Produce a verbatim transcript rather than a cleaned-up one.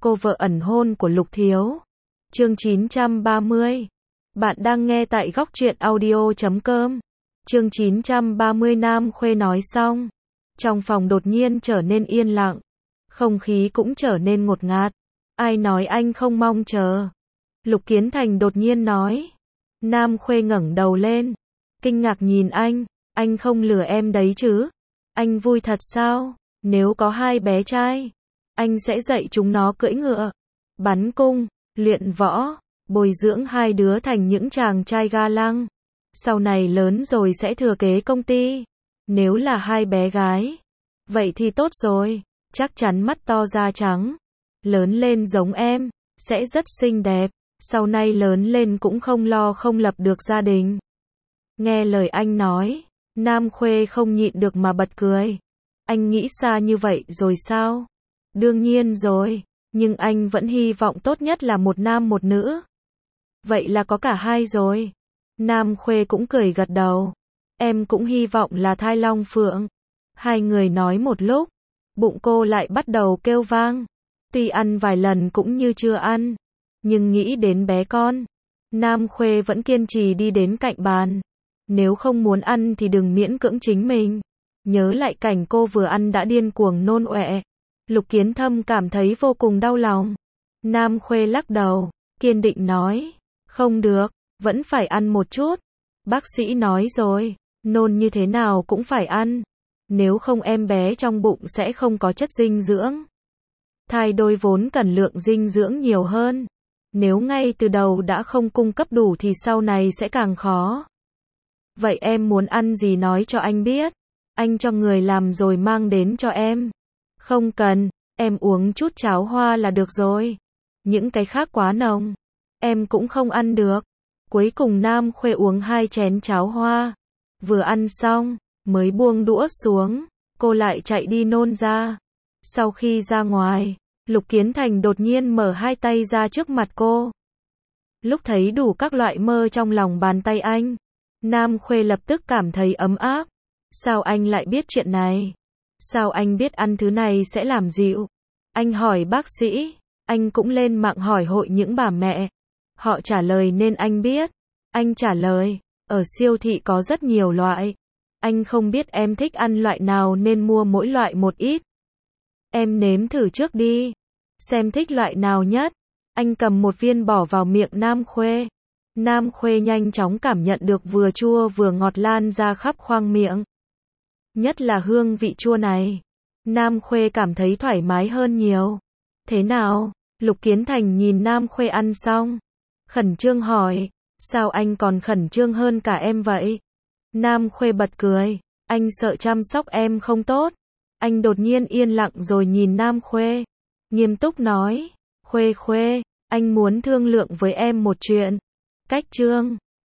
cô vợ ẩn hôn của Lục Thiếu. Chương chín trăm ba mươi. Bạn đang nghe tại góc truyện audio chấm com. Chương chín trăm ba mươi. Nam Khuê nói xong, trong phòng đột nhiên trở nên yên lặng, không khí cũng trở nên ngột ngạt. Ai nói anh không mong chờ? Lục Kiến Thành đột nhiên nói. Nam Khuê ngẩng đầu lên, kinh ngạc nhìn anh, anh không lừa em đấy chứ? Anh vui thật sao? Nếu có hai bé trai, anh sẽ dạy chúng nó cưỡi ngựa, bắn cung, luyện võ, bồi dưỡng hai đứa thành những chàng trai ga lăng. Sau này lớn rồi sẽ thừa kế công ty. Nếu là hai bé gái, vậy thì tốt rồi, chắc chắn mắt to da trắng, lớn lên giống em, sẽ rất xinh đẹp, sau này lớn lên cũng không lo không lập được gia đình. Nghe lời anh nói, Nam Khuê không nhịn được mà bật cười. Anh nghĩ xa như vậy rồi sao? Đương nhiên rồi, nhưng anh vẫn hy vọng tốt nhất là một nam một nữ. Vậy là có cả hai rồi. Nam Khuê cũng cười gật đầu. Em cũng hy vọng là thai long phượng. Hai người nói một lúc, bụng cô lại bắt đầu kêu vang. Tuy ăn vài lần cũng như chưa ăn, nhưng nghĩ đến bé con, Nam Khuê vẫn kiên trì đi đến cạnh bàn. Nếu không muốn ăn thì đừng miễn cưỡng chính mình. Nhớ lại cảnh cô vừa ăn đã điên cuồng nôn ọe, Lục Kiến Thâm cảm thấy vô cùng đau lòng. Nam Khuê lắc đầu, kiên định nói, không được, vẫn phải ăn một chút. Bác sĩ nói rồi, nôn như thế nào cũng phải ăn. Nếu không em bé trong bụng sẽ không có chất dinh dưỡng. Thai đôi vốn cần lượng dinh dưỡng nhiều hơn. Nếu ngay từ đầu đã không cung cấp đủ thì sau này sẽ càng khó. Vậy em muốn ăn gì nói cho anh biết. Anh cho người làm rồi mang đến cho em. Không cần, em uống chút cháo hoa là được rồi. Những cái khác quá nồng, em cũng không ăn được. Cuối cùng Nam Khuê uống hai chén cháo hoa. Vừa ăn xong, mới buông đũa xuống, cô lại chạy đi nôn ra. Sau khi ra ngoài, Lục Kiến Thành đột nhiên mở hai tay ra trước mặt cô. Lúc thấy đủ các loại mơ trong lòng bàn tay anh, Nam Khuê lập tức cảm thấy ấm áp. Sao anh lại biết chuyện này? Sao anh biết ăn thứ này sẽ làm dịu? Anh hỏi bác sĩ, anh cũng lên mạng hỏi hội những bà mẹ. Họ trả lời nên anh biết. Anh trả lời, ở siêu thị có rất nhiều loại. Anh không biết em thích ăn loại nào nên mua mỗi loại một ít. Em nếm thử trước đi, xem thích loại nào nhất. Anh cầm một viên bỏ vào miệng Nam Khuê. Nam Khuê nhanh chóng cảm nhận được vừa chua vừa ngọt lan ra khắp khoang miệng. Nhất là hương vị chua này. Nam Khuê cảm thấy thoải mái hơn nhiều. Thế nào? Lục Kiến Thành nhìn Nam Khuê ăn xong, khẩn trương hỏi, sao anh còn khẩn trương hơn cả em vậy? Nam Khuê bật cười, anh sợ chăm sóc em không tốt. Anh đột nhiên yên lặng rồi nhìn Nam Khuê, nghiêm túc nói, Khuê Khuê, anh muốn thương lượng với em một chuyện. Cách chương